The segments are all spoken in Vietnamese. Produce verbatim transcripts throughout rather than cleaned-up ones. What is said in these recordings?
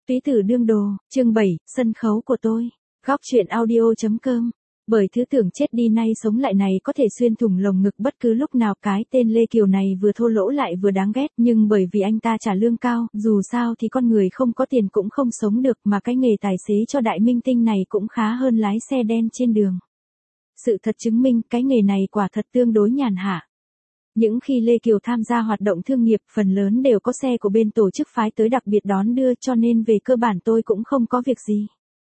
Túy tử đương đồ, chương bảy, sân khấu của tôi. Góc truyện audio.com. Bởi thứ tưởng chết đi nay sống lại này có thể xuyên thủng lồng ngực bất cứ lúc nào. Cái tên Lê Kiều này vừa thô lỗ lại vừa đáng ghét, nhưng bởi vì anh ta trả lương cao, dù sao thì con người không có tiền cũng không sống được, mà cái nghề tài xế cho đại minh tinh này cũng khá hơn lái xe đen trên đường. Sự thật chứng minh cái nghề này quả thật tương đối nhàn hạ. Những khi Lê Kiều tham gia hoạt động thương nghiệp, phần lớn đều có xe của bên tổ chức phái tới đặc biệt đón đưa, cho nên về cơ bản tôi cũng không có việc gì.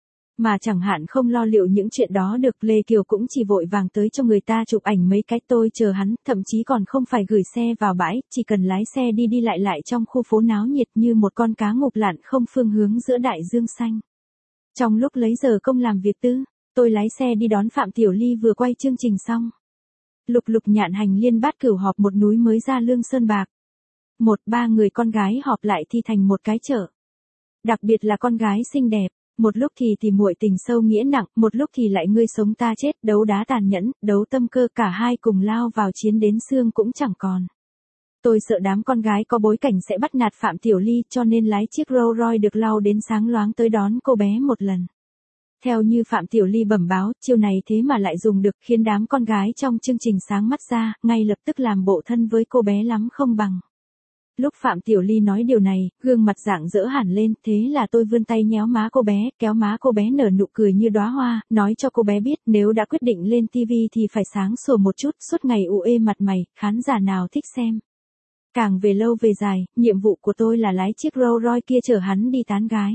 Mà chẳng hạn không lo liệu những chuyện đó được, Lê Kiều cũng chỉ vội vàng tới cho người ta chụp ảnh mấy cái, tôi chờ hắn, thậm chí còn không phải gửi xe vào bãi, chỉ cần lái xe đi đi lại lại trong khu phố náo nhiệt như một con cá ngục lặn không phương hướng giữa đại dương xanh. Trong lúc lấy giờ công làm việc tư, tôi lái xe đi đón Phạm Tiểu Ly vừa quay chương trình xong. Lục lục nhạn hành liên bát cửu họp một núi mới ra Lương Sơn Bạc. Một ba người con gái họp lại thì thành một cái chợ. Đặc biệt là con gái xinh đẹp, một lúc thì thì muội tình sâu nghĩa nặng, một lúc thì lại ngươi sống ta chết, đấu đá tàn nhẫn, đấu tâm cơ, cả hai cùng lao vào chiến đến xương cũng chẳng còn. Tôi sợ đám con gái có bối cảnh sẽ bắt nạt Phạm Tiểu Ly, cho nên lái chiếc Rolls Royce được lau đến sáng loáng tới đón cô bé một lần. Theo như Phạm Tiểu Ly bẩm báo, chiêu này thế mà lại dùng được, khiến đám con gái trong chương trình sáng mắt ra, ngay lập tức làm bộ thân với cô bé lắm không bằng. Lúc Phạm Tiểu Ly nói điều này, gương mặt rạng rỡ hẳn lên, thế là tôi vươn tay nhéo má cô bé, kéo má cô bé nở nụ cười như đóa hoa, nói cho cô bé biết nếu đã quyết định lên ti vi thì phải sáng sủa một chút, suốt ngày ụ ê mặt mày, khán giả nào thích xem. Càng về lâu về dài, nhiệm vụ của tôi là lái chiếc Rolls Royce kia chở hắn đi tán gái.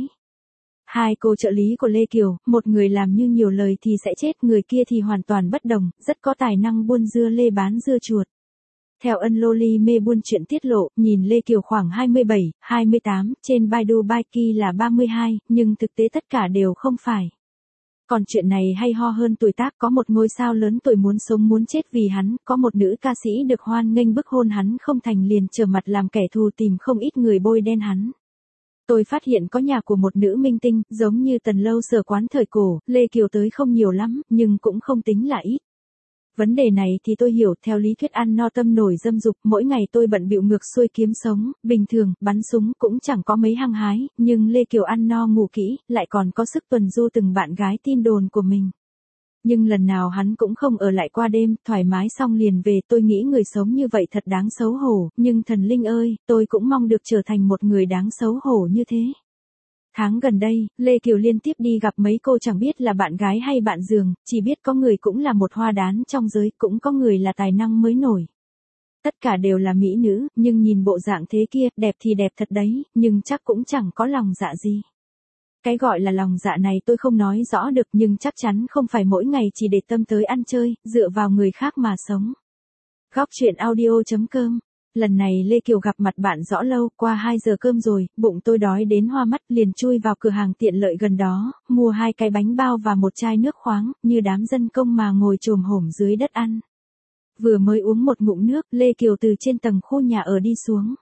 Hai cô trợ lý của Lê Kiều, một người làm như nhiều lời thì sẽ chết, người kia thì hoàn toàn bất đồng, rất có tài năng buôn dưa lê bán dưa chuột. Theo ân loli mê buôn chuyện tiết lộ, nhìn Lê Kiều khoảng hai mươi bảy, hai mươi tám, trên Baidu Baiki là ba mươi hai, nhưng thực tế tất cả đều không phải. Còn chuyện này hay ho hơn tuổi tác, có một ngôi sao lớn tuổi muốn sống muốn chết vì hắn, có một nữ ca sĩ được hoan nghênh bức hôn hắn không thành liền trở mặt làm kẻ thù tìm không ít người bôi đen hắn. Tôi phát hiện có nhà của một nữ minh tinh, giống như Tần Lâu Sở quán thời cổ, Lê Kiều tới không nhiều lắm, nhưng cũng không tính là ít. Vấn đề này thì tôi hiểu, theo lý thuyết ăn no tâm nổi dâm dục, mỗi ngày tôi bận bịu ngược xuôi kiếm sống, bình thường, bắn súng cũng chẳng có mấy hăng hái, nhưng Lê Kiều ăn no ngủ kỹ, lại còn có sức tuần du từng bạn gái tin đồn của mình. Nhưng lần nào hắn cũng không ở lại qua đêm, thoải mái xong liền về, tôi nghĩ người sống như vậy thật đáng xấu hổ, nhưng thần linh ơi, tôi cũng mong được trở thành một người đáng xấu hổ như thế. Tháng gần đây, Lê Kiều liên tiếp đi gặp mấy cô chẳng biết là bạn gái hay bạn giường, chỉ biết có người cũng là một hoa đán trong giới, cũng có người là tài năng mới nổi. Tất cả đều là mỹ nữ, nhưng nhìn bộ dạng thế kia, đẹp thì đẹp thật đấy, nhưng chắc cũng chẳng có lòng dạ gì. Cái gọi là lòng dạ này tôi không nói rõ được, nhưng chắc chắn không phải mỗi ngày chỉ để tâm tới ăn chơi, dựa vào người khác mà sống. Góc truyện audio.com. Lần này Lê Kiều gặp mặt bạn rõ lâu, qua hai giờ cơm rồi, bụng tôi đói đến hoa mắt, liền chui vào cửa hàng tiện lợi gần đó, mua hai cái bánh bao và một chai nước khoáng, như đám dân công mà ngồi chồm hổm dưới đất ăn. Vừa mới uống một ngụm nước, Lê Kiều từ trên tầng khu nhà ở đi xuống.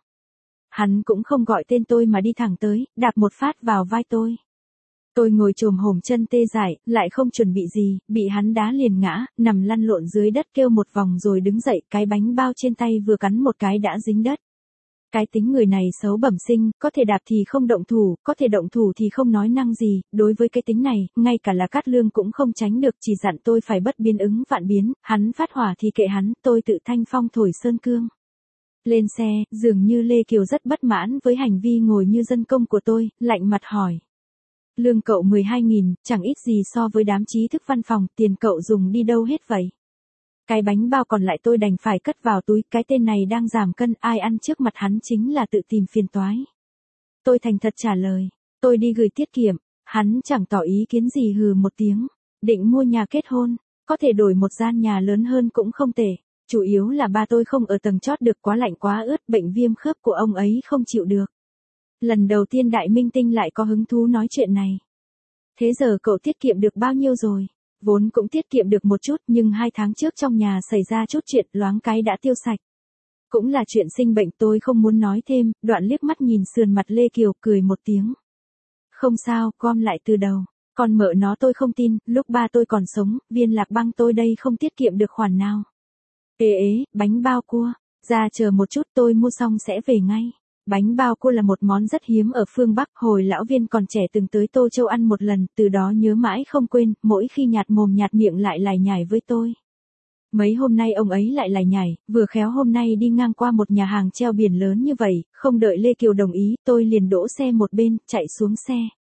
Hắn cũng không gọi tên tôi mà đi thẳng tới, đạp một phát vào vai tôi. Tôi ngồi chồm hổm chân tê dại, lại không chuẩn bị gì, bị hắn đá liền ngã, nằm lăn lộn dưới đất kêu một vòng rồi đứng dậy, cái bánh bao trên tay vừa cắn một cái đã dính đất. Cái tính người này xấu bẩm sinh, có thể đạp thì không động thủ, có thể động thủ thì không nói năng gì, đối với cái tính này, ngay cả là Cát Lương cũng không tránh được, chỉ dặn tôi phải bất biến ứng vạn biến, hắn phát hỏa thì kệ hắn, tôi tự thanh phong thổi sơn cương. Lên xe, dường như Lê Kiều rất bất mãn với hành vi ngồi như dân công của tôi, lạnh mặt hỏi. Lương cậu mười hai nghìn, chẳng ít gì so với đám trí thức văn phòng, tiền cậu dùng đi đâu hết vậy? Cái bánh bao còn lại tôi đành phải cất vào túi, cái tên này đang giảm cân, ai ăn trước mặt hắn chính là tự tìm phiền toái. Tôi thành thật trả lời, tôi đi gửi tiết kiệm, hắn chẳng tỏ ý kiến gì, hừ một tiếng, định mua nhà kết hôn, có thể đổi một gian nhà lớn hơn cũng không tệ, chủ yếu là ba tôi không ở tầng chót được, quá lạnh quá ướt, bệnh viêm khớp của ông ấy không chịu được. Lần đầu tiên đại minh tinh lại có hứng thú nói chuyện này. Thế giờ cậu tiết kiệm được bao nhiêu rồi? Vốn cũng tiết kiệm được một chút, nhưng hai tháng trước trong nhà xảy ra chút chuyện, loáng cái đã tiêu sạch. Cũng là chuyện sinh bệnh, tôi không muốn nói thêm, đoạn liếc mắt nhìn sườn mặt Lê Kiều, cười một tiếng. Không sao, gom lại từ đầu. Còn mợ nó tôi không tin, lúc ba tôi còn sống, viên lạc băng tôi đây không tiết kiệm được khoản nào. Ê ế, bánh bao cua, ra chờ một chút tôi mua xong sẽ về ngay. Bánh bao cua là một món rất hiếm ở phương Bắc, hồi lão Viên còn trẻ từng tới Tô Châu ăn một lần, từ đó nhớ mãi không quên, mỗi khi nhạt mồm nhạt miệng lại lải nhải với tôi. Mấy hôm nay ông ấy lại lải nhải, vừa khéo hôm nay đi ngang qua một nhà hàng treo biển lớn như vậy, không đợi Lê Kiều đồng ý, tôi liền đỗ xe một bên, chạy xuống xe.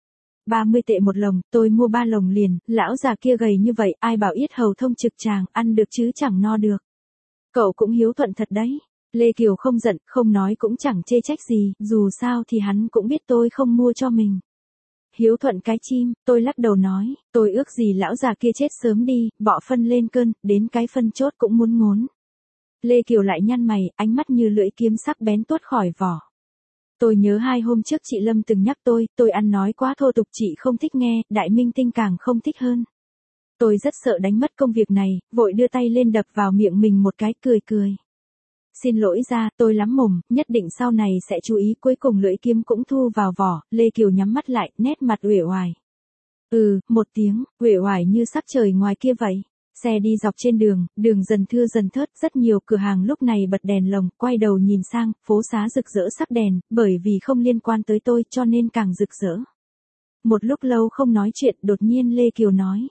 ba mươi tệ một lồng, tôi mua ba lồng liền, lão già kia gầy như vậy, ai bảo yết hầu thông trực tràng, ăn được chứ chẳng no được. Cậu cũng hiếu thuận thật đấy. Lê Kiều không giận, không nói cũng chẳng chê trách gì, dù sao thì hắn cũng biết tôi không mua cho mình. Hiếu thuận cái chim, tôi lắc đầu nói, tôi ước gì lão già kia chết sớm đi, bỏ phân lên cơn, đến cái phân chốt cũng muốn ngốn. Lê Kiều lại nhăn mày, ánh mắt như lưỡi kiếm sắc bén tuốt khỏi vỏ. Tôi nhớ hai hôm trước chị Lâm từng nhắc tôi, tôi ăn nói quá thô tục chị không thích nghe, đại minh tinh càng không thích hơn. Tôi rất sợ đánh mất công việc này, vội đưa tay lên đập vào miệng mình một cái cười cười. Xin lỗi ra, tôi lắm mồm, nhất định sau này sẽ chú ý, cuối cùng lưỡi kiếm cũng thu vào vỏ, Lê Kiều nhắm mắt lại, nét mặt uể oải. Ừ, một tiếng, uể oải như sắc trời ngoài kia vậy. Xe đi dọc trên đường, đường dần thưa dần thớt, rất nhiều cửa hàng lúc này bật đèn lồng, quay đầu nhìn sang, phố xá rực rỡ sắc đèn, bởi vì không liên quan tới tôi cho nên càng rực rỡ. Một lúc lâu không nói chuyện, đột nhiên Lê Kiều nói.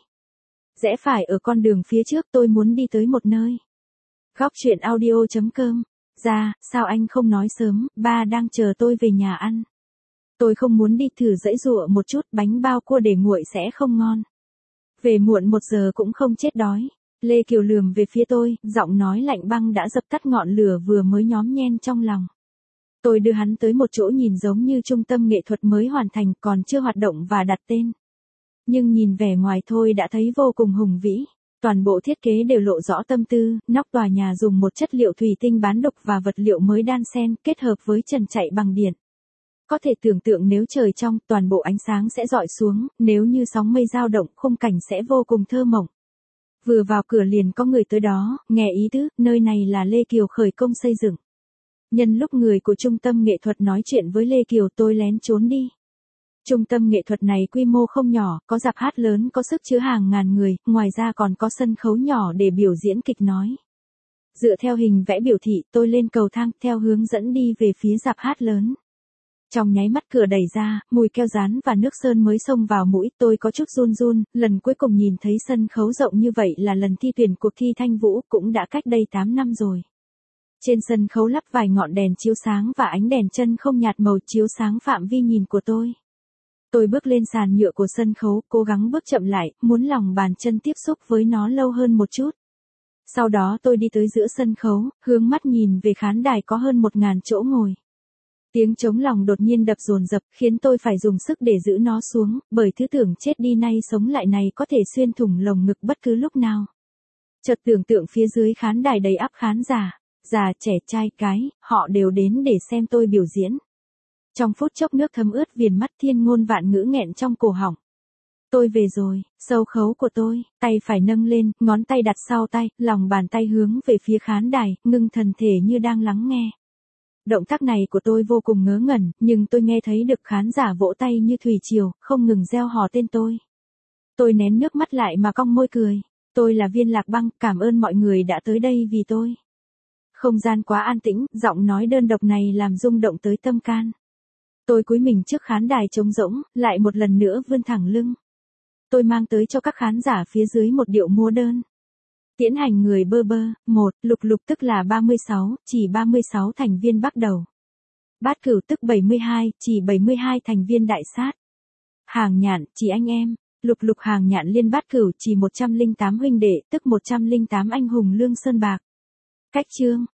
Rẽ phải ở con đường phía trước, tôi muốn đi tới một nơi. Góc truyện audio chấm com. Ra, sao anh không nói sớm, ba đang chờ tôi về nhà ăn. Tôi không muốn đi thử dãy dụa một chút, bánh bao cua để nguội sẽ không ngon. Về muộn một giờ cũng không chết đói. Lê Kiều lườm về phía tôi, giọng nói lạnh băng đã dập tắt ngọn lửa vừa mới nhóm nhen trong lòng. Tôi đưa hắn tới một chỗ nhìn giống như trung tâm nghệ thuật mới hoàn thành, còn chưa hoạt động và đặt tên. Nhưng nhìn vẻ ngoài thôi đã thấy vô cùng hùng vĩ. Toàn bộ thiết kế đều lộ rõ tâm tư, nóc tòa nhà dùng một chất liệu thủy tinh bán đục và vật liệu mới đan xen, kết hợp với trần chạy bằng điện. Có thể tưởng tượng nếu trời trong, toàn bộ ánh sáng sẽ rọi xuống, nếu như sóng mây dao động, khung cảnh sẽ vô cùng thơ mộng. Vừa vào cửa liền có người tới đó, nghe ý tứ, nơi này là Lê Kiều khởi công xây dựng. Nhân lúc người của trung tâm nghệ thuật nói chuyện với Lê Kiều, tôi lén trốn đi. Trung tâm nghệ thuật này quy mô không nhỏ, có rạp hát lớn có sức chứa hàng ngàn người, ngoài ra còn có sân khấu nhỏ để biểu diễn kịch nói. Dựa theo hình vẽ biểu thị, tôi lên cầu thang, theo hướng dẫn đi về phía rạp hát lớn. Trong nháy mắt cửa đẩy ra, mùi keo dán và nước sơn mới xông vào mũi, tôi có chút run run, lần cuối cùng nhìn thấy sân khấu rộng như vậy là lần thi tuyển cuộc thi Thanh Vũ, cũng đã cách đây tám năm rồi. Trên sân khấu lắp vài ngọn đèn chiếu sáng và ánh đèn chân không nhạt màu chiếu sáng phạm vi nhìn của tôi. Tôi bước lên sàn nhựa của sân khấu, cố gắng bước chậm lại, muốn lòng bàn chân tiếp xúc với nó lâu hơn một chút. Sau đó tôi đi tới giữa sân khấu, hướng mắt nhìn về khán đài có hơn một ngàn chỗ ngồi. Tiếng trống lòng đột nhiên đập dồn dập, khiến tôi phải dùng sức để giữ nó xuống, bởi thứ tưởng chết đi nay sống lại này có thể xuyên thủng lồng ngực bất cứ lúc nào. Chợt tưởng tượng phía dưới khán đài đầy ắp khán giả, già trẻ trai cái, họ đều đến để xem tôi biểu diễn. Trong phút chốc nước thấm ướt viền mắt, thiên ngôn vạn ngữ nghẹn trong cổ họng. Tôi về rồi, sâu khấu của tôi, tay phải nâng lên, ngón tay đặt sau tay, lòng bàn tay hướng về phía khán đài, ngưng thần thể như đang lắng nghe. Động tác này của tôi vô cùng ngớ ngẩn, nhưng tôi nghe thấy được khán giả vỗ tay như thủy triều, không ngừng reo hò tên tôi. Tôi nén nước mắt lại mà cong môi cười. Tôi là Viên Lạc Băng, cảm ơn mọi người đã tới đây vì tôi. Không gian quá an tĩnh, giọng nói đơn độc này làm rung động tới tâm can. Tôi cúi mình trước khán đài trống rỗng, lại một lần nữa vươn thẳng lưng. Tôi mang tới cho các khán giả phía dưới một điệu múa đơn. Tiễn hành người bơ bơ, một, lục lục tức là ba mươi sáu, chỉ ba mươi sáu thành viên bắt đầu. Bát cửu tức bảy mươi hai, chỉ bảy mươi hai thành viên đại sát. Hàng nhạn, chỉ anh em. Lục lục hàng nhạn liên bát cửu chỉ một trăm lẻ tám huynh đệ, tức một trăm lẻ tám anh hùng lương sơn bạc. Cách chương,